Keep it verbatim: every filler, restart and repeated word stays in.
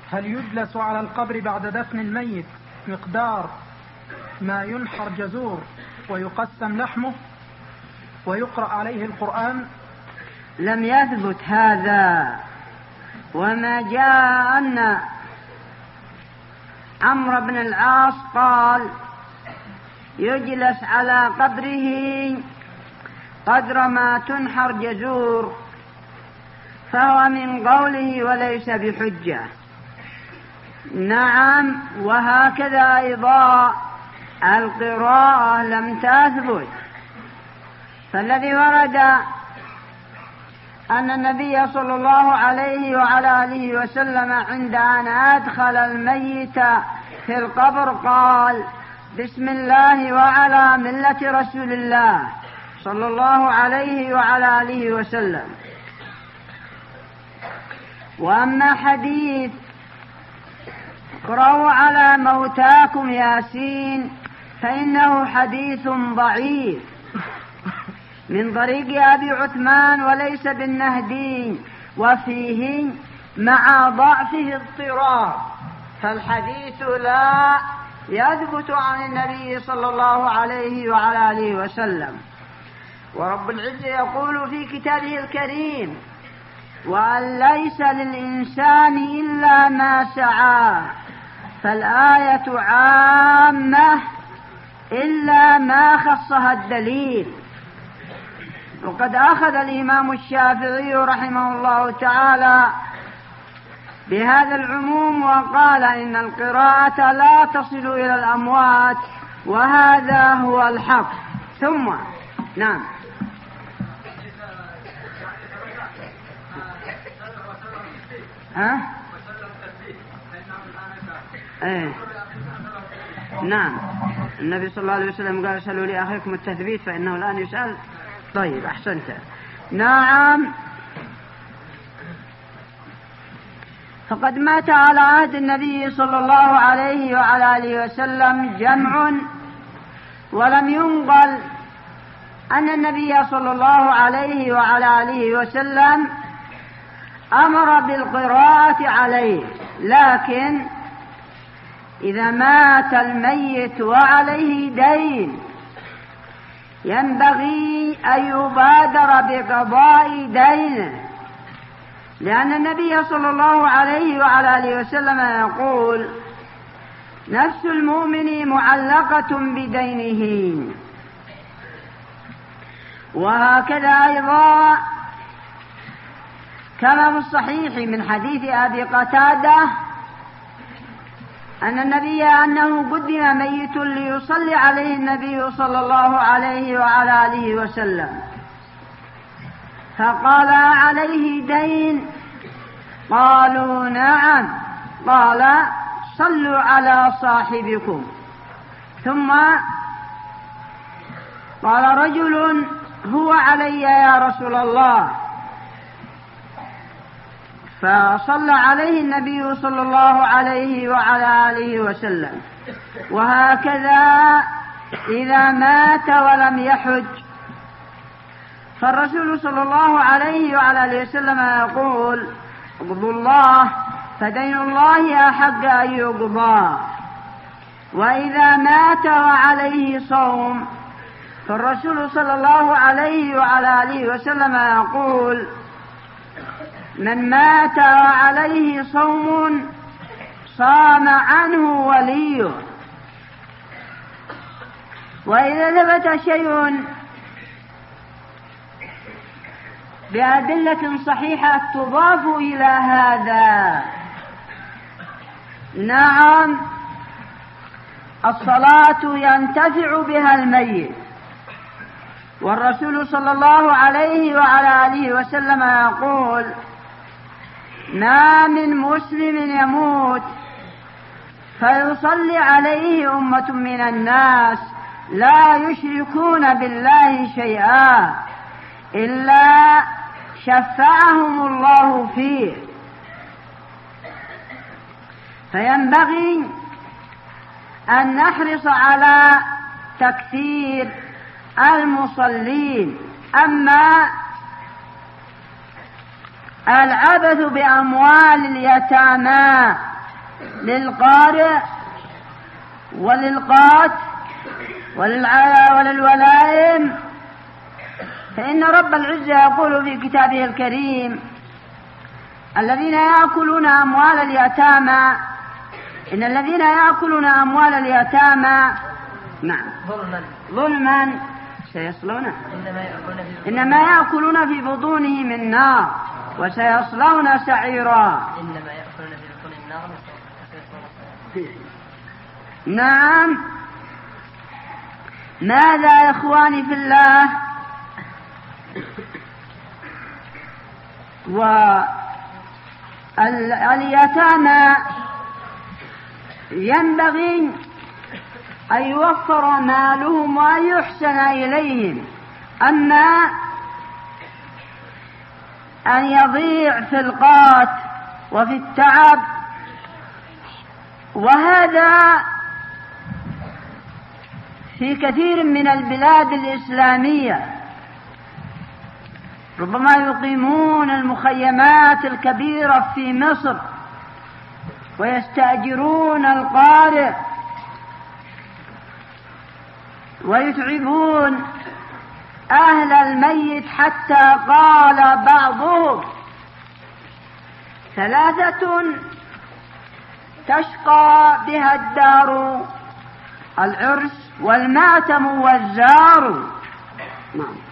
هل يجلس على القبر بعد دفن الميت مقدار ما ينحر جزور ويقسم لحمه ويقرأ عليه القرآن؟ لم يثبت هذا. وما جاء أن عمرو بن العاص قال يجلس على قبره قدر ما تنحر جزور فهو من قوله وليس بحجة. نعم، وهكذا أيضا القراءة لم تثبت. فالذي ورد أن النبي صلى الله عليه وعلى آله وسلم عند أن أدخل الميت في القبر قال بسم الله وعلى ملة رسول الله صلى الله عليه وعلى آله وسلم. وأما حديث اقرأوا على موتاكم ياسين فإنه حديث ضعيف من طريق أبي عثمان وليس بالنهدي، وفيه مع ضعفه اضطراب، فالحديث لا يثبت عن النبي صلى الله عليه وعلى آله وسلم. ورب العزة يقول في كتابه الكريم وأن ليس للإنسان إلا ما سعى، فالآية عامة إلا ما خصها الدليل. وقد أخذ الإمام الشافعي رحمه الله تعالى بهذا العموم وقال إن القراءة لا تصل إلى الأموات، وهذا هو الحق. ثم نعم ها؟ ايه نعم، النبي صلى الله عليه وسلم قال سألوا لي أخيكم التثبيت فإنه الآن يسأل. طيب أحسنت. نعم، فقد مات على عهد النبي صلى الله عليه وعلى آله وسلم جمع، ولم ينقل أن النبي صلى الله عليه وعلى آله وسلم أمر بالقراءة عليه. لكن إذا مات الميت وعليه دين ينبغي أن يبادر بقضاء دينه، لأن النبي صلى الله عليه وعلى آله وسلم يقول نفس المؤمن معلقة بدينه. وهكذا أيضا كما في الصحيح من حديث أبي قتادة أن النبي أنه قدم ميت ليصلي عليه النبي صلى الله عليه وعلى آله وسلم، فقال عليه دين؟ قالوا نعم. قال صلوا على صاحبكم. ثم قال رجل هو علي يا رسول الله، فصلى عليه النبي صلى الله عليه وعلى آله وسلم. وهكذا إذا مات ولم يحج فالرسول صلى الله عليه وعلى آله وسلم يقول اقضوا الله فدين الله أحق أن يقضى. وإذا مات وعليه صوم فالرسول صلى الله عليه وعلى آله وسلم يقول من مات وعليه صوم صام عنه وليه. وإذا ثبت شيء بأدلة صحيحة تضاف إلى هذا، نعم، الصلاة ينتفع بها الميت. والرسول صلى الله عليه وعلى آله وسلم يقول ما من مسلم يموت فيصلي عليه أمة من الناس لا يشركون بالله شيئا إلا شفعهم الله فيه. فينبغي أن نحرص على تكثير المصلين. أما العبث بأموال اليتامى للقارئ وللقات وللولائم، فإن رب العزة يقول في كتابه الكريم: الذين يأكلون أموال اليتامى إن الذين يأكلون أموال اليتامى نعم ظلما سيصلون إنما يأكلون في بطونهم النار وسيصلون سعيرا. نعم. ماذا يا إخواني في الله؟ واليتامى ينبغي أن يوفر مالهم وأن يحسن إليهم، أما أن يضيع في القات وفي التعب، وهذا في كثير من البلاد الإسلامية ربما يقيمون المخيمات الكبيرة في مصر ويستأجرون القارئ ويتعبون أهل الميت، حتى قال بعضهم: ثلاثة تشقى بها الدار، العرس والماتم والزار. نعم.